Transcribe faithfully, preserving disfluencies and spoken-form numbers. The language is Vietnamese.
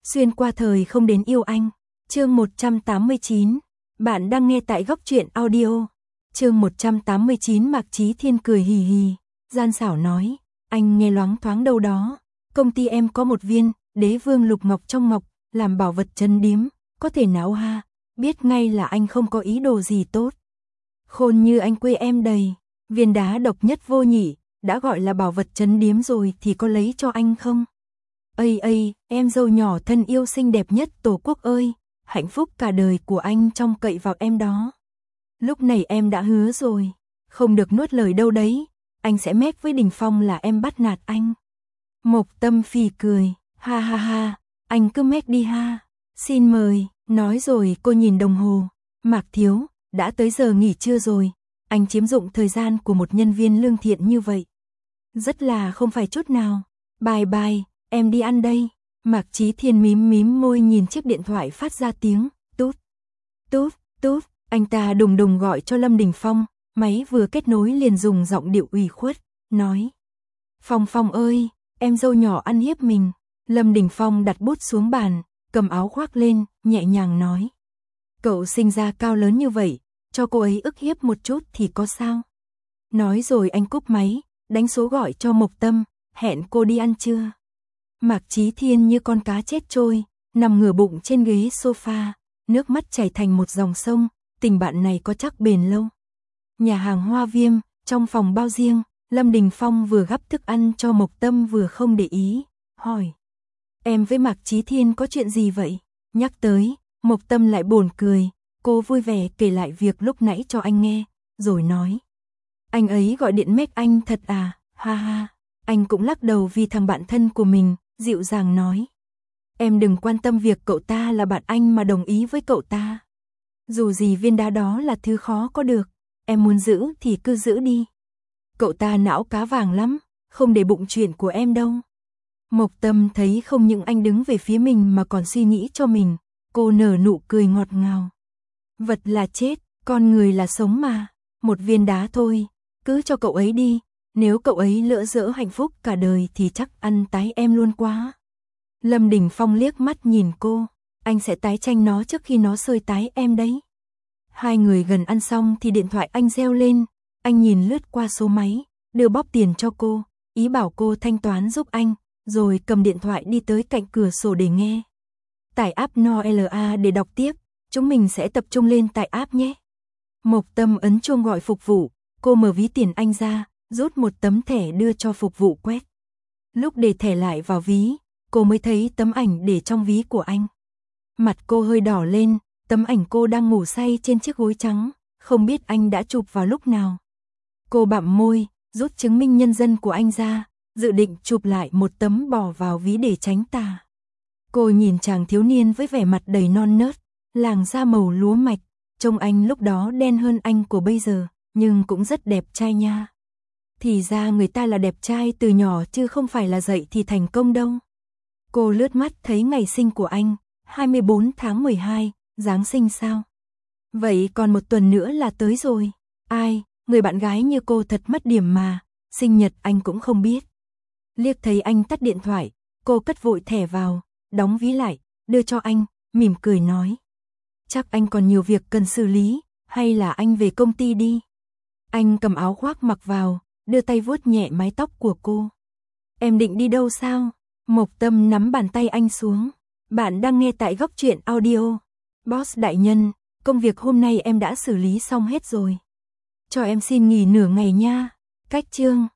Xuyên qua thời không đến yêu anh. Chương một trăm tám mươi chín. Bạn đang nghe tại Góc Truyện Audio. Chương một trăm tám mươi chín. Mạc Chí Thiên cười hì hì, gian xảo nói, anh nghe loáng thoáng đâu đó, công ty em có một viên Đế Vương Lục Ngọc trong ngọc, làm bảo vật trấn điếm, có thể nào ha? Biết ngay là anh không có ý đồ gì tốt. Khôn như anh quê em đầy, viên đá độc nhất vô nhị, đã gọi là bảo vật trấn điếm rồi thì có lấy cho anh không? Ây ây, em dâu nhỏ thân yêu xinh đẹp nhất Tổ quốc ơi, hạnh phúc cả đời của anh trông cậy vào em đó. Lúc này em đã hứa rồi, không được nuốt lời đâu đấy, anh sẽ mét với Đình Phong là em bắt nạt anh. Mộc Tâm phì cười, ha ha ha, anh cứ mét đi ha, xin mời. Nói rồi cô nhìn đồng hồ, Mạc Thiếu, đã tới giờ nghỉ trưa rồi, anh chiếm dụng thời gian của một nhân viên lương thiện như vậy. Rất là không phải chút nào, bye bye, em đi ăn đây. Mạc Chí Thiên mím mím môi nhìn chiếc điện thoại phát ra tiếng, tút, tút, tút, anh ta đùng đùng gọi cho Lâm Đình Phong, máy vừa kết nối liền dùng giọng điệu ủy khuất, nói. Phong Phong ơi, em dâu nhỏ ăn hiếp mình. Lâm Đình Phong đặt bút xuống bàn, cầm áo khoác lên, nhẹ nhàng nói. Cậu sinh ra cao lớn như vậy, cho cô ấy ức hiếp một chút thì có sao? Nói rồi anh cúp máy, đánh số gọi cho Mộc Tâm, hẹn cô đi ăn trưa. Mạc Chí Thiên như con cá chết trôi, nằm ngửa bụng trên ghế sofa, nước mắt chảy thành một dòng sông, tình bạn này có chắc bền lâu. Nhà hàng Hoa Viêm, trong phòng bao riêng, Lâm Đình Phong vừa gắp thức ăn cho Mộc Tâm vừa không để ý, hỏi. Em với Mạc Chí Thiên có chuyện gì vậy? Nhắc tới, Mộc Tâm lại bồn cười, cô vui vẻ kể lại việc lúc nãy cho anh nghe, rồi nói. Anh ấy gọi điện mét anh thật à, ha ha, anh cũng lắc đầu vì thằng bạn thân của mình, dịu dàng nói. Em đừng quan tâm việc cậu ta là bạn anh mà đồng ý với cậu ta. Dù gì viên đá đó là thứ khó có được, em muốn giữ thì cứ giữ đi. Cậu ta não cá vàng lắm, không để bụng chuyện của em đâu. Mộc Tâm thấy không những anh đứng về phía mình mà còn suy nghĩ cho mình, cô nở nụ cười ngọt ngào. Vật là chết, con người là sống mà, một viên đá thôi, cứ cho cậu ấy đi, nếu cậu ấy lỡ dỡ hạnh phúc cả đời thì chắc ăn tái em luôn quá. Lâm Đình Phong liếc mắt nhìn cô, anh sẽ tái tranh nó trước khi nó sơi tái em đấy. Hai người gần ăn xong thì điện thoại anh reo lên, anh nhìn lướt qua số máy, đưa bóp tiền cho cô, ý bảo cô thanh toán giúp anh, rồi cầm điện thoại đi tới cạnh cửa sổ để nghe. Tải app en o lờ a để đọc tiếp, chúng mình sẽ tập trung lên tải app nhé. Mộc Tâm ấn chuông gọi phục vụ, cô mở ví tiền anh ra, rút một tấm thẻ đưa cho phục vụ quét. Lúc để thẻ lại vào ví, cô mới thấy tấm ảnh để trong ví của anh. Mặt cô hơi đỏ lên, tấm ảnh cô đang ngủ say trên chiếc gối trắng, không biết anh đã chụp vào lúc nào. Cô bặm môi, rút chứng minh nhân dân của anh ra, dự định chụp lại một tấm bỏ vào ví để tránh tà. Cô nhìn chàng thiếu niên với vẻ mặt đầy non nớt, làn da màu lúa mạch, trông anh lúc đó đen hơn anh của bây giờ, nhưng cũng rất đẹp trai nha. Thì ra người ta là đẹp trai từ nhỏ chứ không phải là dậy thì thành công đâu. Cô lướt mắt thấy ngày sinh của anh, hai mươi bốn tháng mười hai, Giáng sinh sao? Vậy còn một tuần nữa là tới rồi. Ai, người bạn gái như cô thật mất điểm mà, sinh nhật anh cũng không biết. Liếc thấy anh tắt điện thoại, cô cất vội thẻ vào, đóng ví lại, đưa cho anh, mỉm cười nói. Chắc anh còn nhiều việc cần xử lý, hay là anh về công ty đi. Anh cầm áo khoác mặc vào, đưa tay vuốt nhẹ mái tóc của cô. Em định đi đâu sao? Mộc Tâm nắm bàn tay anh xuống. Bạn đang nghe tại Góc Truyện Audio. Boss đại nhân, công việc hôm nay em đã xử lý xong hết rồi. Cho em xin nghỉ nửa ngày nha. Cách chương.